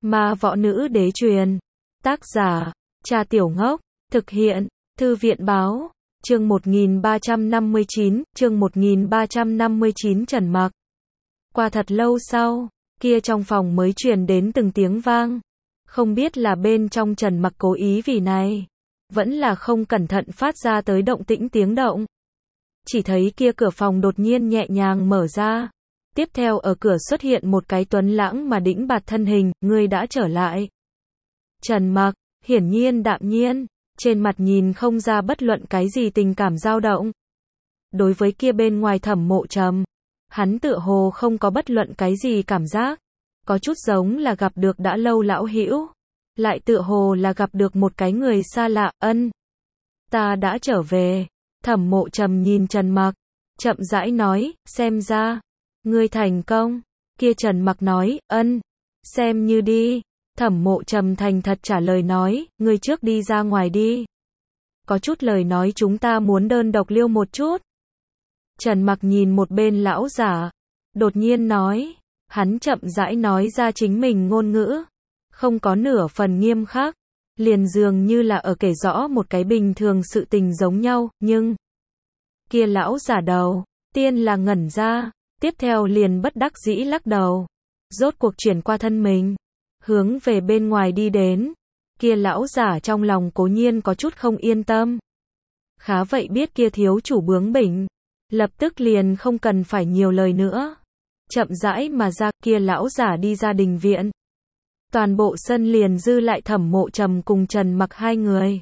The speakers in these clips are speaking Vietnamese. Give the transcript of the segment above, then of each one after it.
Ma võ nữ đế truyền. Tác giả, Trà Tiểu Ngốc. Thực hiện, Thư viện báo. Chương 1359, chương 1359 Trần Mặc. Qua thật lâu sau, kia trong phòng mới truyền đến từng tiếng vang. Không biết là bên trong Trần Mặc cố ý vì này, vẫn là không cẩn thận phát ra tới động tĩnh tiếng động. Chỉ thấy kia cửa phòng đột nhiên nhẹ nhàng mở ra. Tiếp theo ở cửa xuất hiện một cái tuấn lãng mà đĩnh bạt thân hình, ngươi đã trở lại. Trần Mặc, hiển nhiên đạm nhiên, trên mặt nhìn không ra bất luận cái gì tình cảm dao động. Đối với kia bên ngoài Thẩm Mộ Trầm, hắn tựa hồ không có bất luận cái gì cảm giác, có chút giống là gặp được đã lâu lão hữu, lại tựa hồ là gặp được một cái người xa lạ. Ân, ta đã trở về. Thẩm Mộ Trầm nhìn Trần Mặc, chậm rãi nói, xem ra ngươi thành công. Kia Trần Mặc nói, ân, xem như đi. Thẩm Mộ Trầm thành thật trả lời nói, ngươi trước đi ra ngoài đi. Có chút lời nói chúng ta muốn đơn độc liêu một chút. Trần Mặc nhìn một bên lão giả, đột nhiên nói, hắn chậm rãi nói ra chính mình ngôn ngữ, không có nửa phần nghiêm khắc, liền dường như là ở kể rõ một cái bình thường sự tình giống nhau, nhưng kia lão giả đầu tiên là ngẩn ra, tiếp theo liền bất đắc dĩ lắc đầu, rốt cuộc chuyển qua thân mình, hướng về bên ngoài đi đến. Kia lão giả trong lòng cố nhiên có chút không yên tâm. Khá vậy biết kia thiếu chủ bướng bỉnh, lập tức liền không cần phải nhiều lời nữa. Chậm rãi mà ra, kia lão giả đi ra đình viện. Toàn bộ sân liền dư lại Thẩm Mộ Trầm cùng Trần Mặc hai người.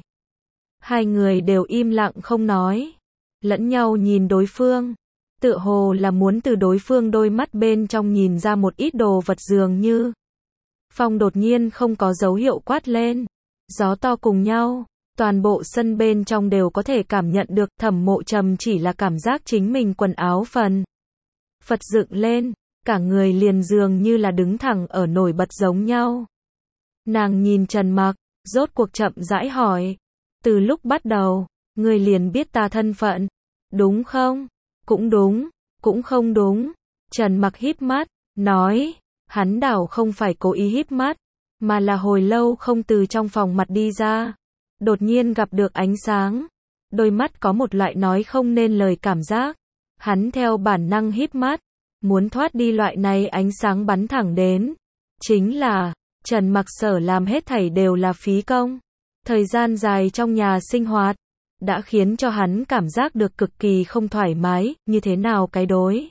Hai người đều im lặng không nói, lẫn nhau nhìn đối phương, tựa hồ là muốn từ đối phương đôi mắt bên trong nhìn ra một ít đồ vật dường như. Phong đột nhiên không có dấu hiệu quát lên, gió to cùng nhau, toàn bộ sân bên trong đều có thể cảm nhận được. Thẩm Mộ Trầm chỉ là cảm giác chính mình quần áo phần phật dựng lên, cả người liền dường như là đứng thẳng ở nổi bật giống nhau. Nàng nhìn Trần Mặc, rốt cuộc chậm rãi hỏi, từ lúc bắt đầu, ngươi liền biết ta thân phận, đúng không? Cũng đúng, cũng không đúng. Trần Mặc híp mắt, nói, hắn đảo không phải cố ý híp mắt, mà là hồi lâu không từ trong phòng mặt đi ra, đột nhiên gặp được ánh sáng, đôi mắt có một loại nói không nên lời cảm giác, hắn theo bản năng híp mắt, muốn thoát đi loại này ánh sáng bắn thẳng đến. Chính là, Trần Mặc sở làm hết thảy đều là phí công, thời gian dài trong nhà sinh hoạt, đã khiến cho hắn cảm giác được cực kỳ không thoải mái, như thế nào cái đối,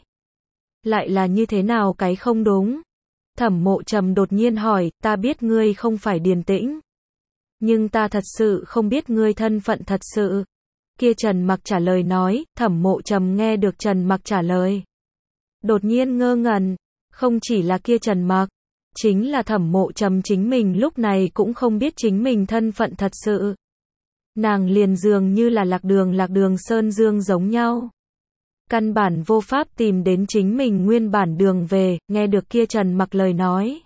lại là như thế nào cái không đúng. Thẩm Mộ Trầm đột nhiên hỏi, ta biết ngươi không phải Điền Tĩnh, nhưng ta thật sự không biết ngươi thân phận thật sự. Kia Trần Mặc trả lời nói. Thẩm Mộ Trầm nghe được Trần Mặc trả lời, đột nhiên ngơ ngẩn, không chỉ là kia Trần Mặc, chính là Thẩm Mộ Trầm chính mình lúc này cũng không biết chính mình thân phận thật sự. Nàng liền dường như là lạc đường sơn dương giống nhau, căn bản vô pháp tìm đến chính mình nguyên bản đường về. Nghe được kia Trần Mặc lời nói,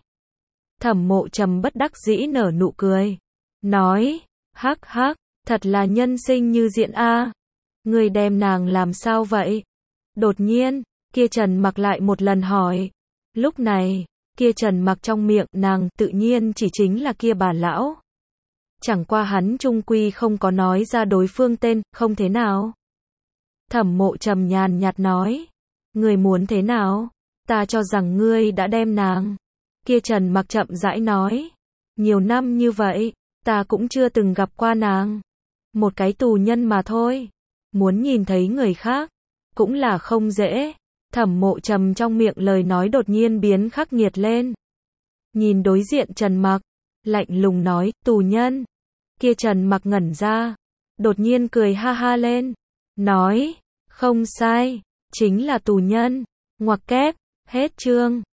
Thẩm Mộ Trầm bất đắc dĩ nở nụ cười, nói, hắc hắc, thật là nhân sinh như diện a. Ngươi đem nàng làm sao vậy? Đột nhiên, kia Trần Mặc lại một lần hỏi. Lúc này, kia Trần Mặc trong miệng nàng tự nhiên chỉ chính là kia bà lão. Chẳng qua hắn trung quy không có nói ra đối phương tên, không thế nào. Thẩm Mộ Trầm nhàn nhạt nói, ngươi muốn thế nào? Ta cho rằng ngươi đã đem nàng. Kia Trần Mặc chậm rãi nói, nhiều năm như vậy, ta cũng chưa từng gặp qua nàng. Một cái tù nhân mà thôi. Muốn nhìn thấy người khác, cũng là không dễ. Thẩm Mộ Trầm trong miệng lời nói đột nhiên biến khắc nghiệt lên. Nhìn đối diện Trần Mặc, lạnh lùng nói, tù nhân. Kia Trần Mặc ngẩn ra, đột nhiên cười ha ha lên, nói, không sai, chính là tù nhân. Ngoặc kép, hết chương.